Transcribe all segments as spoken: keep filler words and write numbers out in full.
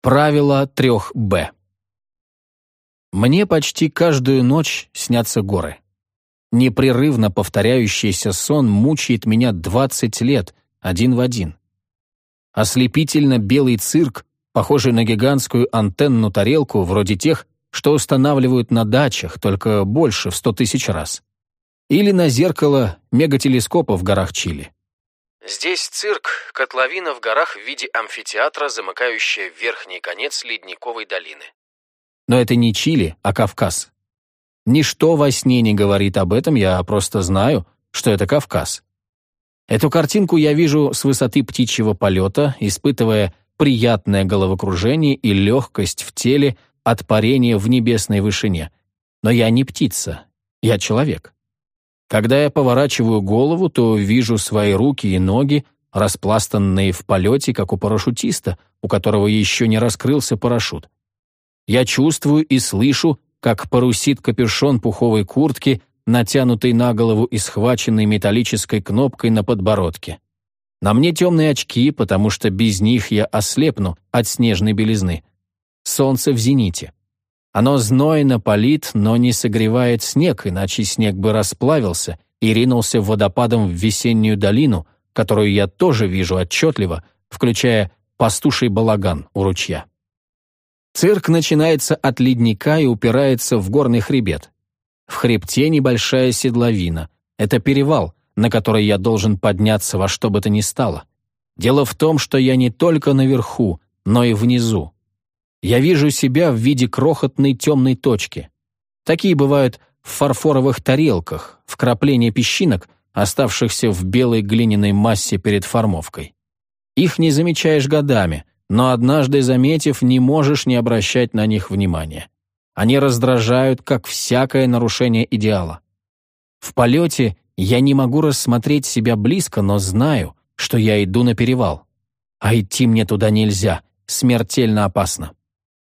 Правило трех Б. Мне почти каждую ночь снятся горы. Непрерывно повторяющийся сон мучает меня двадцать лет, один в один. Ослепительно белый цирк, похожий на гигантскую антенну тарелку, вроде тех, что устанавливают на дачах, только больше в сто тысяч раз. Или на зеркало мегателескопа в горах Чили. Здесь цирк, котловина в горах в виде амфитеатра, замыкающая верхний конец ледниковой долины. Но это не Чили, а Кавказ. Ничто во сне не говорит об этом, я просто знаю, что это Кавказ. Эту картинку я вижу с высоты птичьего полета, испытывая приятное головокружение и легкость в теле от парения в небесной вышине. Но я не птица, я человек. Когда я поворачиваю голову, то вижу свои руки и ноги, распластанные в полете, как у парашютиста, у которого еще не раскрылся парашют. Я чувствую и слышу, как парусит капюшон пуховой куртки, натянутый на голову и схваченный металлической кнопкой на подбородке. На мне темные очки, потому что без них я ослепну от снежной белизны. Солнце в зените. Оно знойно палит, но не согревает снег, иначе снег бы расплавился и ринулся водопадом в весеннюю долину, которую я тоже вижу отчетливо, включая пастуший балаган у ручья. Цирк начинается от ледника и упирается в горный хребет. В хребте небольшая седловина. Это перевал, на который я должен подняться во что бы то ни стало. Дело в том, что я не только наверху, но и внизу. Я вижу себя в виде крохотной темной точки. Такие бывают в фарфоровых тарелках, вкрапления песчинок, оставшихся в белой глиняной массе перед формовкой. Их не замечаешь годами, но однажды заметив, не можешь не обращать на них внимания. Они раздражают, как всякое нарушение идеала. В полете я не могу рассмотреть себя близко, но знаю, что я иду на перевал. А идти мне туда нельзя, смертельно опасно.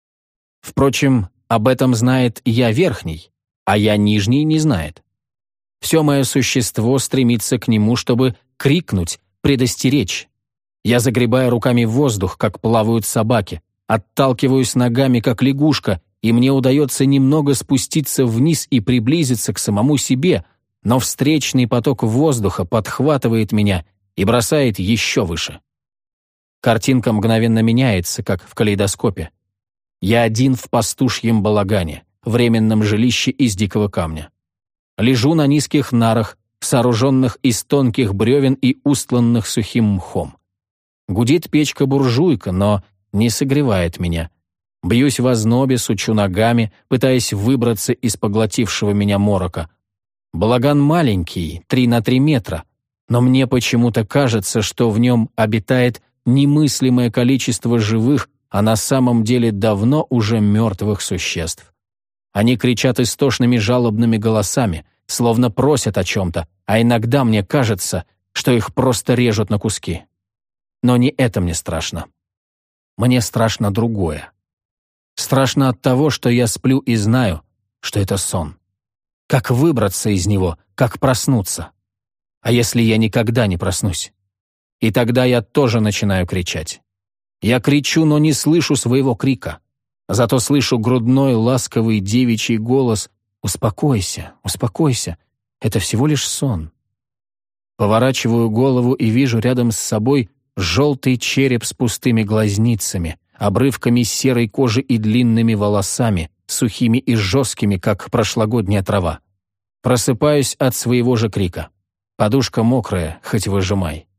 Впрочем, об этом знает я верхний, а я нижний не знает. Все мое существо стремится к нему, чтобы крикнуть, предостеречь. Я загребаю руками в воздух, как плавают собаки, отталкиваюсь ногами, как лягушка, и мне удается немного спуститься вниз и приблизиться к самому себе, но встречный поток воздуха подхватывает меня и бросает еще выше. Картинка мгновенно меняется, как в калейдоскопе. Я один в пастушьем балагане, временном жилище из дикого камня. Лежу на низких нарах, сооруженных из тонких бревен и устланных сухим мхом. Гудит печка-буржуйка, но не согревает меня. Бьюсь в ознобе, сучу ногами, пытаясь выбраться из поглотившего меня морока. Балаган маленький, три на три метра, но мне почему-то кажется, что в нем обитает немыслимое количество живых, а на самом деле давно уже мертвых существ. Они кричат истошными жалобными голосами, словно просят о чем-то, а иногда мне кажется, что их просто режут на куски. Но не это мне страшно. Мне страшно другое. Страшно от того, что я сплю и знаю, что это сон. Как выбраться из него, как проснуться? А если я никогда не проснусь? И тогда я тоже начинаю кричать. Я кричу, но не слышу своего крика. Зато слышу грудной, ласковый девичий голос: «Успокойся, успокойся, это всего лишь сон». Поворачиваю голову и вижу рядом с собой желтый череп с пустыми глазницами, обрывками серой кожи и длинными волосами, сухими и жесткими, как прошлогодняя трава. Просыпаюсь от своего же крика. Подушка мокрая, хоть выжимай.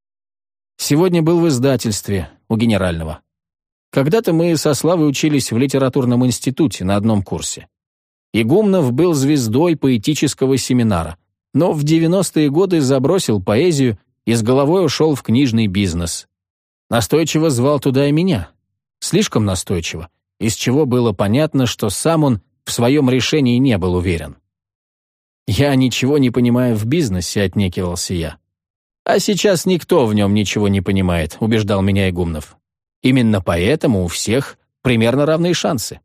Сегодня был в издательстве у генерального. Когда-то мы со Славой учились в литературном институте на одном курсе. Игумнов был звездой поэтического семинара, но в девяностые годы забросил поэзию и с головой ушел в книжный бизнес. Настойчиво звал туда и меня. Слишком настойчиво, из чего было понятно, что сам он в своем решении не был уверен. «Я ничего не понимаю в бизнесе», — отнекивался я. «А сейчас никто в нем ничего не понимает», — убеждал меня Игумнов. «Именно поэтому у всех примерно равные шансы».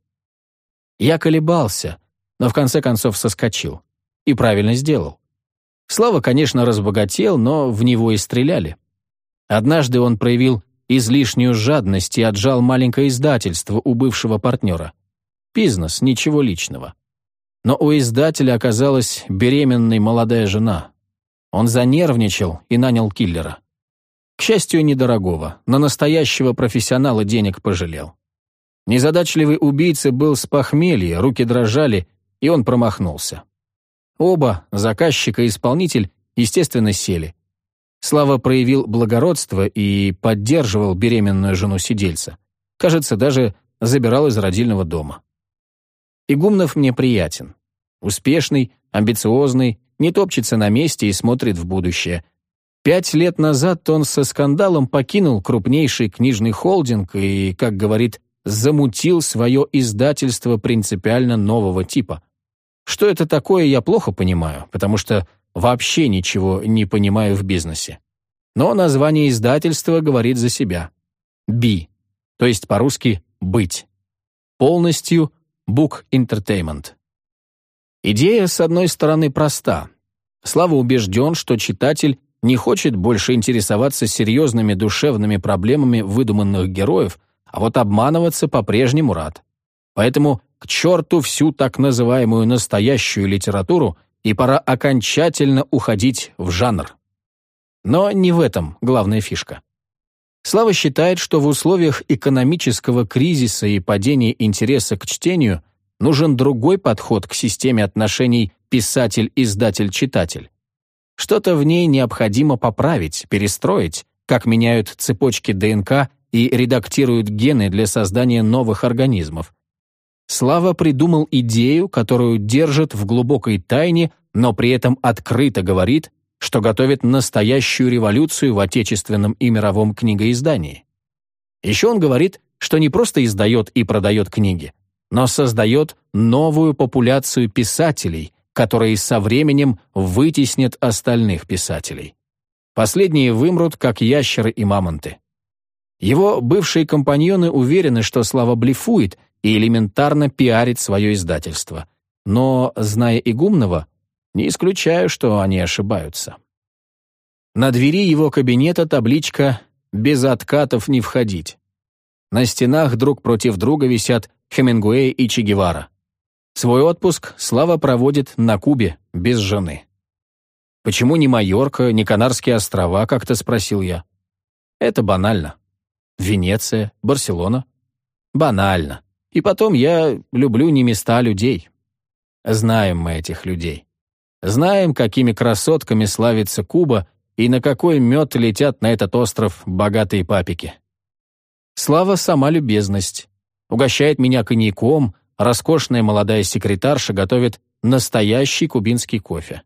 Я колебался, но в конце концов соскочил. И правильно сделал. Слава, конечно, разбогател, но в него и стреляли. Однажды он проявил излишнюю жадность и отжал маленькое издательство у бывшего партнера. Бизнес, ничего личного. Но у издателя оказалась беременной молодая жена. Он занервничал и нанял киллера. К счастью, недорогого, но настоящего профессионала денег пожалел. Незадачливый убийца был с похмелья, руки дрожали, и он промахнулся. Оба, заказчик и исполнитель, естественно, сели. Слава проявил благородство и поддерживал беременную жену сидельца. Кажется, даже забирал из родильного дома. Игумнов мне приятен. Успешный, амбициозный, не топчется на месте и смотрит в будущее. Пять лет назад он со скандалом покинул крупнейший книжный холдинг и, как говорит, замутил свое издательство принципиально нового типа. Что это такое, я плохо понимаю, потому что вообще ничего не понимаю в бизнесе. Но название издательства говорит за себя. «Би», то есть по-русски «быть». Полностью Book Entertainment. Идея, с одной стороны, проста. Слава убежден, что читатель не хочет больше интересоваться серьезными душевными проблемами выдуманных героев, а вот обманываться по-прежнему рад. Поэтому к черту всю так называемую настоящую литературу, и пора окончательно уходить в жанр. Но не в этом главная фишка. Слава считает, что в условиях экономического кризиса и падения интереса к чтению нужен другой подход к системе отношений писатель-издатель-читатель. Что-то в ней необходимо поправить, перестроить, как меняют цепочки ДНК и редактируют гены для создания новых организмов. Слава придумал идею, которую держит в глубокой тайне, но при этом открыто говорит, что готовит настоящую революцию в отечественном и мировом книгоиздании. Еще он говорит, что не просто издает и продает книги, но создает новую популяцию писателей, которые со временем вытеснят остальных писателей. Последние вымрут, как ящеры и мамонты. Его бывшие компаньоны уверены, что Слава блефует и элементарно пиарит свое издательство. Но, зная Игумнова, не исключаю, что они ошибаются. На двери его кабинета табличка «Без откатов не входить». На стенах друг против друга висят Хемингуэй и Че Гевара. Свой отпуск Слава проводит на Кубе, без жены. «Почему не Майорка, не Канарские острова?» — как-то спросил я. Это банально. Венеция, Барселона. Банально. И потом я люблю не места, а людей. Знаем мы этих людей. Знаем, какими красотками славится Куба и на какой мед летят на этот остров богатые папики. Слава сама любезность. Угощает меня коньяком, роскошная молодая секретарша готовит настоящий кубинский кофе.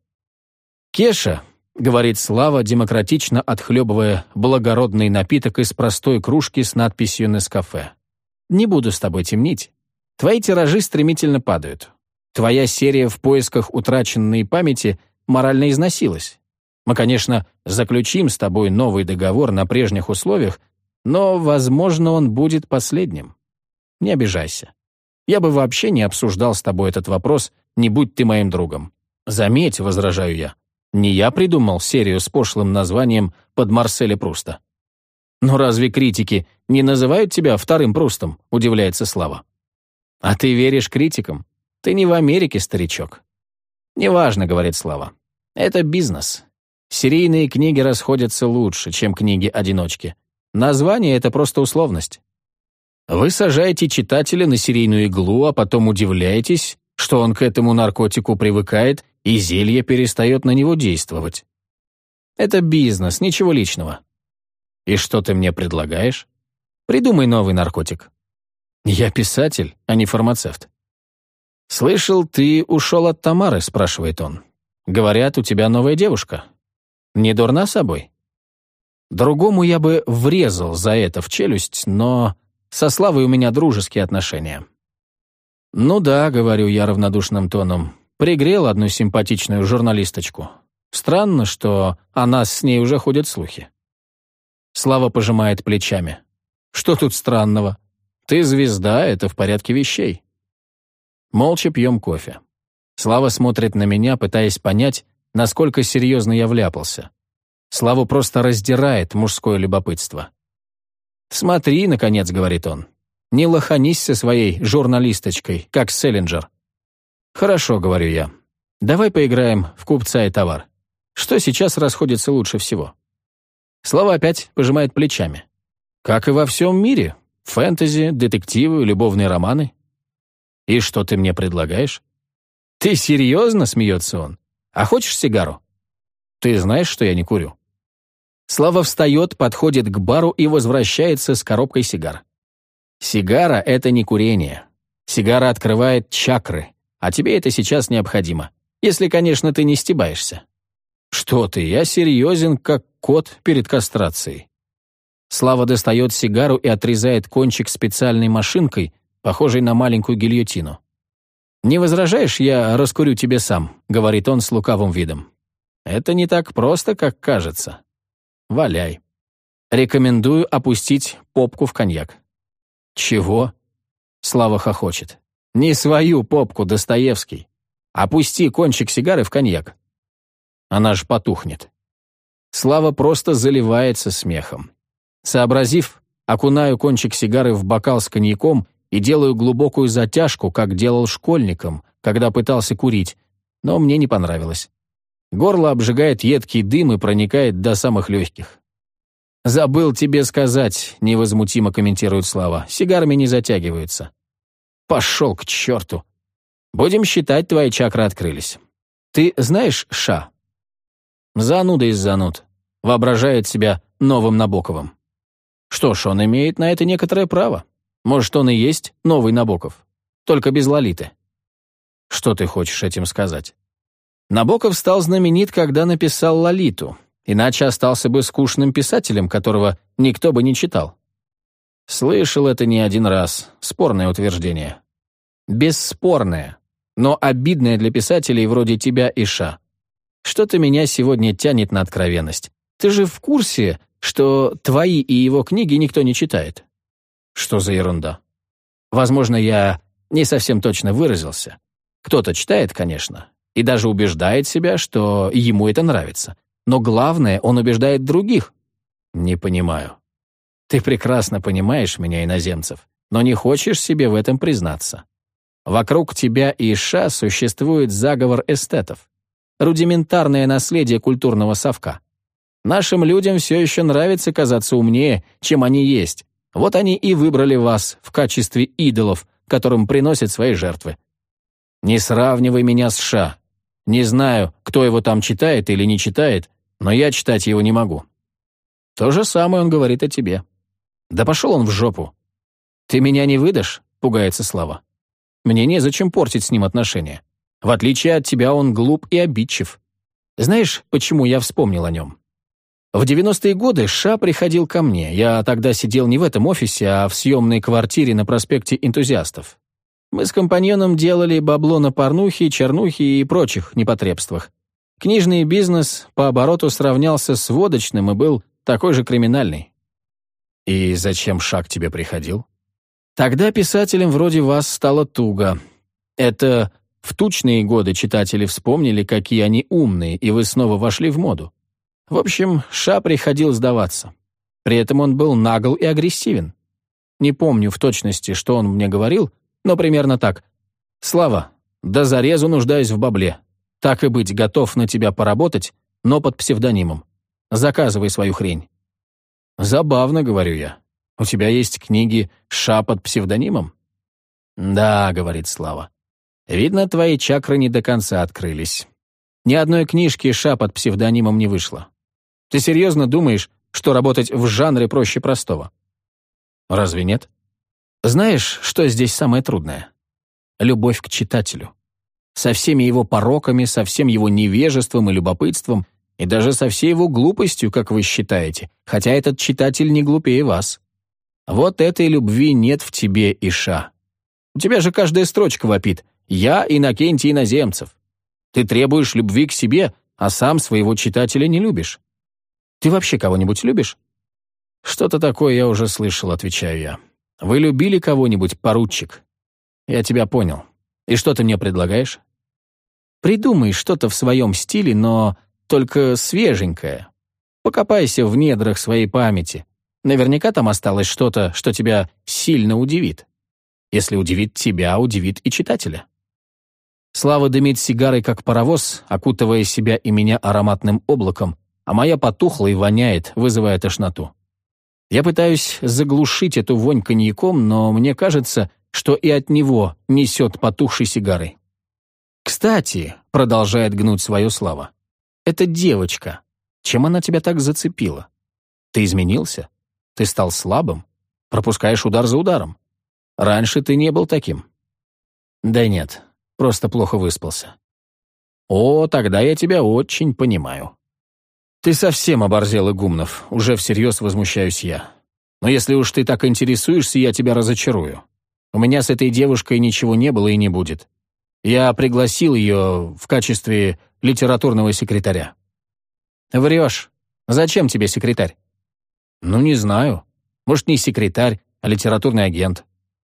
«Кеша», — говорит Слава, демократично отхлебывая благородный напиток из простой кружки с надписью «Нескафе». «Не буду с тобой темнить. Твои тиражи стремительно падают. Твоя серия в поисках утраченной памяти морально износилась. Мы, конечно, заключим с тобой новый договор на прежних условиях, но, возможно, он будет последним. Не обижайся. Я бы вообще не обсуждал с тобой этот вопрос, не будь ты моим другом. Заметь, возражаю я, не я придумал серию с пошлым названием «Под Марселя Пруста». «Но разве критики не называют тебя вторым Прустом?» — удивляется Слава. «А ты веришь критикам? Ты не в Америке, старичок». «Неважно», — говорит Слава. «Это бизнес. Серийные книги расходятся лучше, чем книги-одиночки. Название — это просто условность. Вы сажаете читателя на серийную иглу, а потом удивляетесь, что он к этому наркотику привыкает, и зелье перестает на него действовать. Это бизнес, ничего личного. И что ты мне предлагаешь? Придумай новый наркотик. Я писатель, а не фармацевт. «Слышал, ты ушел от Тамары?» — спрашивает он. «Говорят, у тебя новая девушка. Не дурна собой?» Другому я бы врезал за это в челюсть, но со Славой у меня дружеские отношения. «Ну да», — говорю я равнодушным тоном, пригрел одну симпатичную журналисточку. Странно, что о нас с ней уже ходят слухи. Слава пожимает плечами. «Что тут странного? Ты звезда, это в порядке вещей». Молча пьем кофе. Слава смотрит на меня, пытаясь понять, насколько серьезно я вляпался. Славу просто раздирает мужское любопытство. «Смотри, наконец», — говорит он, — «не лоханись со своей журналисточкой, как Селлинджер». «Хорошо», — говорю я, — «давай поиграем в купца и товар. Что сейчас расходится лучше всего?» Слава опять пожимает плечами. «Как и во всем мире. Фэнтези, детективы, любовные романы». «И что ты мне предлагаешь?» «Ты серьезно?» — смеется он. «А хочешь сигару?» «Ты знаешь, что я не курю». Слава встает, подходит к бару и возвращается с коробкой сигар. Сигара — это не курение. Сигара открывает чакры, а тебе это сейчас необходимо. Если, конечно, ты не стебаешься. Что ты, я серьезен, как кот перед кастрацией. Слава достает сигару и отрезает кончик специальной машинкой, похожей на маленькую гильотину. «Не возражаешь, я раскурю тебе сам», — говорит он с лукавым видом. «Это не так просто, как кажется. Валяй. Рекомендую опустить попку в коньяк». «Чего?» — Слава хохочет. «Не свою попку, Достоевский. Опусти кончик сигары в коньяк. Она ж потухнет». Слава просто заливается смехом. Сообразив, окунаю кончик сигары в бокал с коньяком и делаю глубокую затяжку, как делал школьником, когда пытался курить, но мне не понравилось. Горло обжигает едкий дым и проникает до самых легких. «Забыл тебе сказать», — невозмутимо комментирует Слава, — «сигарами не затягиваются». «Пошел к черту. Будем считать, твои чакры открылись. Ты знаешь Ша?» Зануда из зануд. Воображает себя новым Набоковым. Что ж, он имеет на это некоторое право. Может, он и есть новый Набоков. Только без Лолиты. Что ты хочешь этим сказать? Набоков стал знаменит, когда написал Лолиту. Иначе остался бы скучным писателем, которого никто бы не читал. Слышал это не один раз. Спорное утверждение. Бесспорное, но обидное для писателей вроде тебя и Ша. Что-то меня сегодня тянет на откровенность. Ты же в курсе, что твои и его книги никто не читает? Что за ерунда? Возможно, я не совсем точно выразился. Кто-то читает, конечно, и даже убеждает себя, что ему это нравится. Но главное, он убеждает других. Не понимаю. Ты прекрасно понимаешь меня, иноземцев, но не хочешь себе в этом признаться. Вокруг тебя и Ша существует заговор эстетов. Рудиментарное наследие культурного совка. Нашим людям все еще нравится казаться умнее, чем они есть. Вот они и выбрали вас в качестве идолов, которым приносят свои жертвы. Не сравнивай меня с Ша. Не знаю, кто его там читает или не читает, но я читать его не могу. То же самое он говорит о тебе. Да пошел он в жопу. Ты меня не выдашь? Пугается Слава. Мне незачем портить с ним отношения. В отличие от тебя, он глуп и обидчив. Знаешь, почему я вспомнил о нем? В девяностые годы Ша приходил ко мне. Я тогда сидел не в этом офисе, а в съемной квартире на проспекте Энтузиастов. Мы с компаньоном делали бабло на порнухе, чернухе и прочих непотребствах. Книжный бизнес по обороту сравнялся с водочным и был такой же криминальный. И зачем Ша к тебе приходил? Тогда писателям вроде вас стало туго. Это в тучные годы читатели вспомнили, какие они умные, и вы снова вошли в моду. В общем, Ша приходил сдаваться. При этом он был нагл и агрессивен. Не помню в точности, что он мне говорил, но примерно так. «Слава, до зарезу нуждаюсь в бабле. Так и быть, готов на тебя поработать, но под псевдонимом. Заказывай свою хрень». «Забавно», — говорю я. «У тебя есть книги Ша под псевдонимом?» «Да», — говорит Слава. «Видно, твои чакры не до конца открылись. Ни одной книжки Ша под псевдонимом не вышло. Ты серьезно думаешь, что работать в жанре проще простого?» «Разве нет?» «Знаешь, что здесь самое трудное? Любовь к читателю. Со всеми его пороками, со всем его невежеством и любопытством, и даже со всей его глупостью, как вы считаете, хотя этот читатель не глупее вас. Вот этой любви нет в тебе, Иша. У тебя же каждая строчка вопит «Я Иннокентий Иноземцев». Ты требуешь любви к себе, а сам своего читателя не любишь. Ты вообще кого-нибудь любишь? Что-то такое я уже слышал, отвечаю я. Вы любили кого-нибудь, поручик? Я тебя понял. И что ты мне предлагаешь? Придумай что-то в своем стиле, но только свеженькое. Покопайся в недрах своей памяти. Наверняка там осталось что-то, что тебя сильно удивит. Если удивит тебя, удивит и читателя. Слава дымит сигарой, как паровоз, окутывая себя и меня ароматным облаком, а моя потухла и воняет, вызывая тошноту. Я пытаюсь заглушить эту вонь коньяком, но мне кажется, что и от него несет потухшей сигарой. «Кстати», — продолжает гнуть свое Слава, — «эта девочка, чем она тебя так зацепила? Ты изменился? Ты стал слабым? Пропускаешь удар за ударом? Раньше ты не был таким». «Да нет, просто плохо выспался». «О, тогда я тебя очень понимаю». «Ты совсем оборзел, Игумнов», — уже всерьез возмущаюсь я. «Но если уж ты так интересуешься, я тебя разочарую. У меня с этой девушкой ничего не было и не будет. Я пригласил ее в качестве литературного секретаря». «Врешь. Зачем тебе секретарь?» «Ну, не знаю. Может, не секретарь, а литературный агент».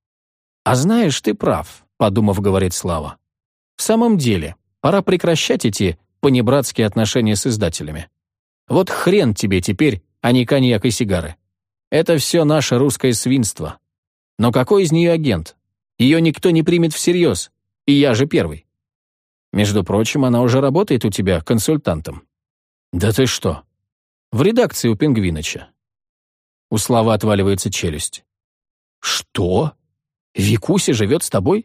«А знаешь, ты прав», — подумав, говорит Слава. «В самом деле, пора прекращать эти понебратские отношения с издателями. Вот хрен тебе теперь, а не коньяк и сигары. Это все наше русское свинство. Но какой из нее агент? Ее никто не примет всерьез, и я же первый. Между прочим, она уже работает у тебя консультантом». «Да ты что?» «В редакции у Пингвиныча». У Славы отваливается челюсть. «Что? Викуся живет с тобой?»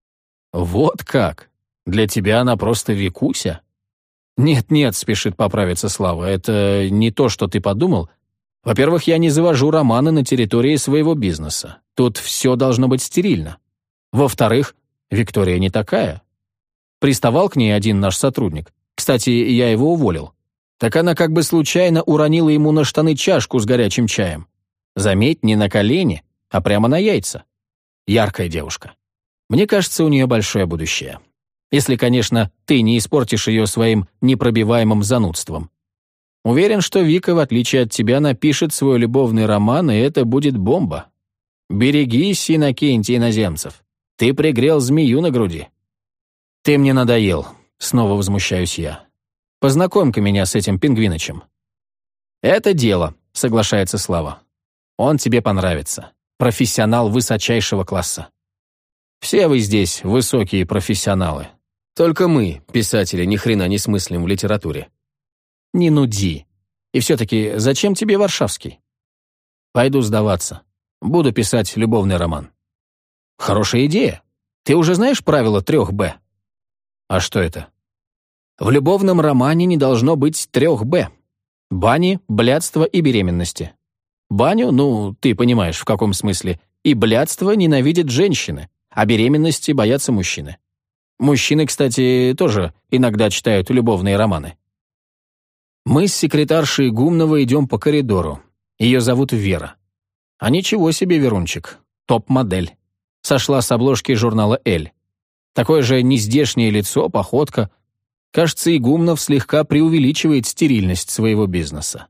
«Вот как? Для тебя она просто Викуся?» «Нет-нет», — спешит поправиться Слава, — «это не то, что ты подумал. Во-первых, я не завожу романы на территории своего бизнеса. Тут все должно быть стерильно. Во-вторых, Виктория не такая. Приставал к ней один наш сотрудник. Кстати, я его уволил. Так она как бы случайно уронила ему на штаны чашку с горячим чаем. Заметь, не на колени, а прямо на яйца. Яркая девушка. Мне кажется, у нее большое будущее. Если, конечно, ты не испортишь ее своим непробиваемым занудством. Уверен, что Вика, в отличие от тебя, напишет свой любовный роман, и это будет бомба. Берегись, Иннокентий Иноземцев. Ты пригрел змею на груди». «Ты мне надоел», — снова возмущаюсь я. «Познакомь-ка меня с этим Пингвинычем». «Это дело», — соглашается Слава. «Он тебе понравится. Профессионал высочайшего класса». «Все вы здесь высокие профессионалы. Только мы, писатели, ни хрена не смыслим в литературе». «Не нуди. И все-таки зачем тебе Варшавский?» «Пойду сдаваться. Буду писать любовный роман». «Хорошая идея. Ты уже знаешь правило трех Б?» «А что это?» «В любовном романе не должно быть трех Б. Бани, блядства и беременности. Баню, ну, ты понимаешь, в каком смысле, и блядство ненавидят женщины, а беременности боятся мужчины. Мужчины, кстати, тоже иногда читают любовные романы». Мы с секретаршей Гумнова идем по коридору. Ее зовут Вера. А ничего себе, Верунчик. Топ-модель. Сошла с обложки журнала «Эль». Такое же нездешнее лицо, походка. Кажется, Игумнов слегка преувеличивает стерильность своего бизнеса.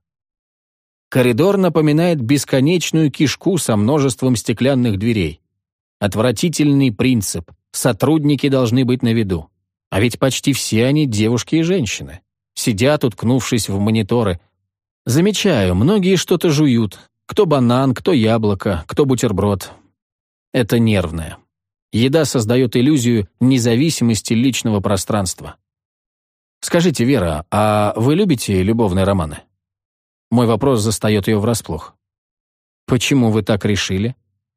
Коридор напоминает бесконечную кишку со множеством стеклянных дверей. Отвратительный принцип. Сотрудники должны быть на виду. А ведь почти все они девушки и женщины. Сидят, уткнувшись в мониторы. Замечаю, многие что-то жуют. Кто банан, кто яблоко, кто бутерброд. Это нервное. Еда создает иллюзию независимости личного пространства. Скажите, Вера, а вы любите любовные романы? Мой вопрос застает ее врасплох. Почему вы так решили?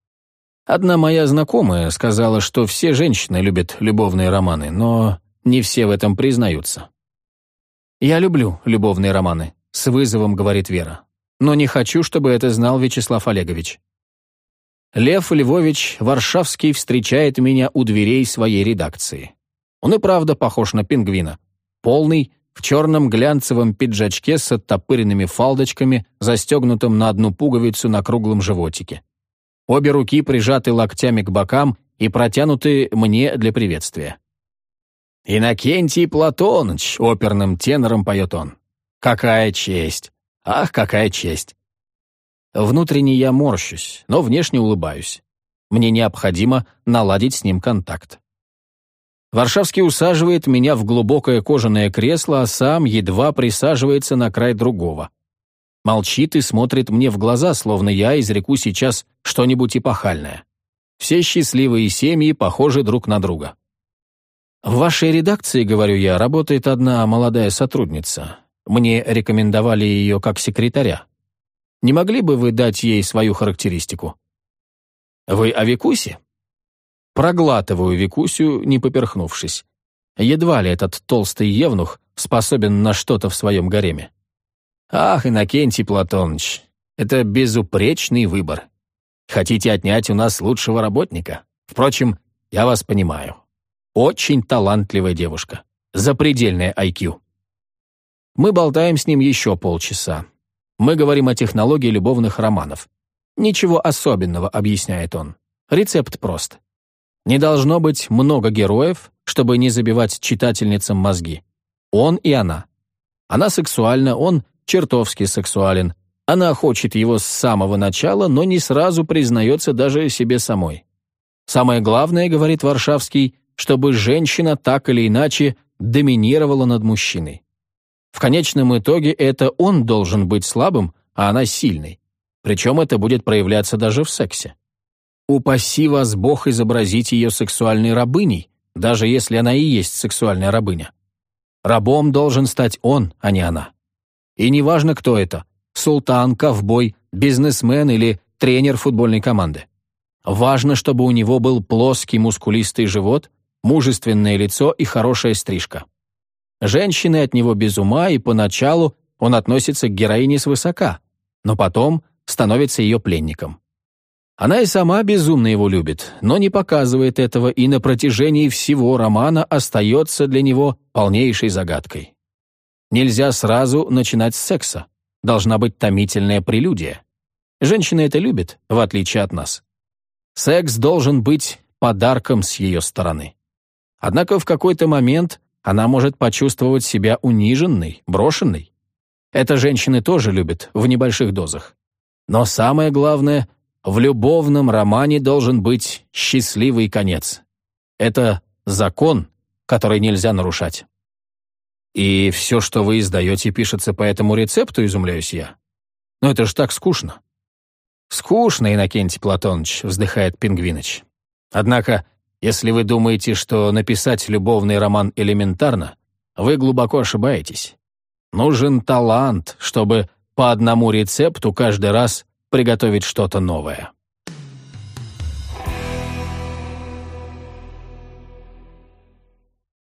Одна моя знакомая сказала, что все женщины любят любовные романы, но не все в этом признаются. «Я люблю любовные романы», — с вызовом говорит Вера. «Но не хочу, чтобы это знал Вячеслав Олегович». Лев Львович Варшавский встречает меня у дверей своей редакции. Он и правда похож на пингвина. Полный, в черном глянцевом пиджачке с оттопыренными фалдочками, застегнутым на одну пуговицу на круглом животике. Обе руки прижаты локтями к бокам и протянуты мне для приветствия. «Иннокентий Платоныч», — оперным тенором поет он. «Какая честь! Ах, какая честь!» Внутренне я морщусь, но внешне улыбаюсь. Мне необходимо наладить с ним контакт. Варшавский усаживает меня в глубокое кожаное кресло, а сам едва присаживается на край другого. Молчит и смотрит мне в глаза, словно я изреку сейчас что-нибудь эпохальное. Все счастливые семьи похожи друг на друга. В вашей редакции, говорю я, работает одна молодая сотрудница. Мне рекомендовали ее как секретаря. Не могли бы вы дать ей свою характеристику? Вы о Викусе? Проглатываю Викусю, не поперхнувшись. Едва ли этот толстый евнух способен на что-то в своем гареме. Ах, Иннокентий Платоныч, это безупречный выбор. Хотите отнять у нас лучшего работника? Впрочем, я вас понимаю. Очень талантливая девушка. Запредельная ай кью. Мы болтаем с ним еще полчаса. Мы говорим о технологии любовных романов. Ничего особенного, объясняет он. Рецепт прост. Не должно быть много героев, чтобы не забивать читательницам мозги. Он и она. Она сексуальна, он чертовски сексуален. Она хочет его с самого начала, но не сразу признается даже себе самой. Самое главное, говорит Варшавский, чтобы женщина так или иначе доминировала над мужчиной. В конечном итоге это он должен быть слабым, а она сильной. Причем это будет проявляться даже в сексе. Упаси вас Бог изобразить ее сексуальной рабыней, даже если она и есть сексуальная рабыня. Рабом должен стать он, а не она. И неважно, кто это – султан, ковбой, бизнесмен или тренер футбольной команды. Важно, чтобы у него был плоский мускулистый живот, мужественное лицо и хорошая стрижка. Женщины от него без ума, и поначалу он относится к героине свысока, но потом становится ее пленником. Она и сама безумно его любит, но не показывает этого и на протяжении всего романа остается для него полнейшей загадкой. Нельзя сразу начинать с секса. Должна быть томительная прелюдия. Женщина это любит, в отличие от нас. Секс должен быть подарком с ее стороны. Однако в какой-то момент она может почувствовать себя униженной, брошенной. Это женщины тоже любят в небольших дозах. Но самое главное, в любовном романе должен быть счастливый конец. Это закон, который нельзя нарушать. И все, что вы издаете, пишется по этому рецепту, изумляюсь я. Но это ж так скучно. Скучно, Иннокентий Платоныч, вздыхает Пингвиныч. Однако, если вы думаете, что написать любовный роман элементарно, вы глубоко ошибаетесь. Нужен талант, чтобы по одному рецепту каждый раз приготовить что-то новое.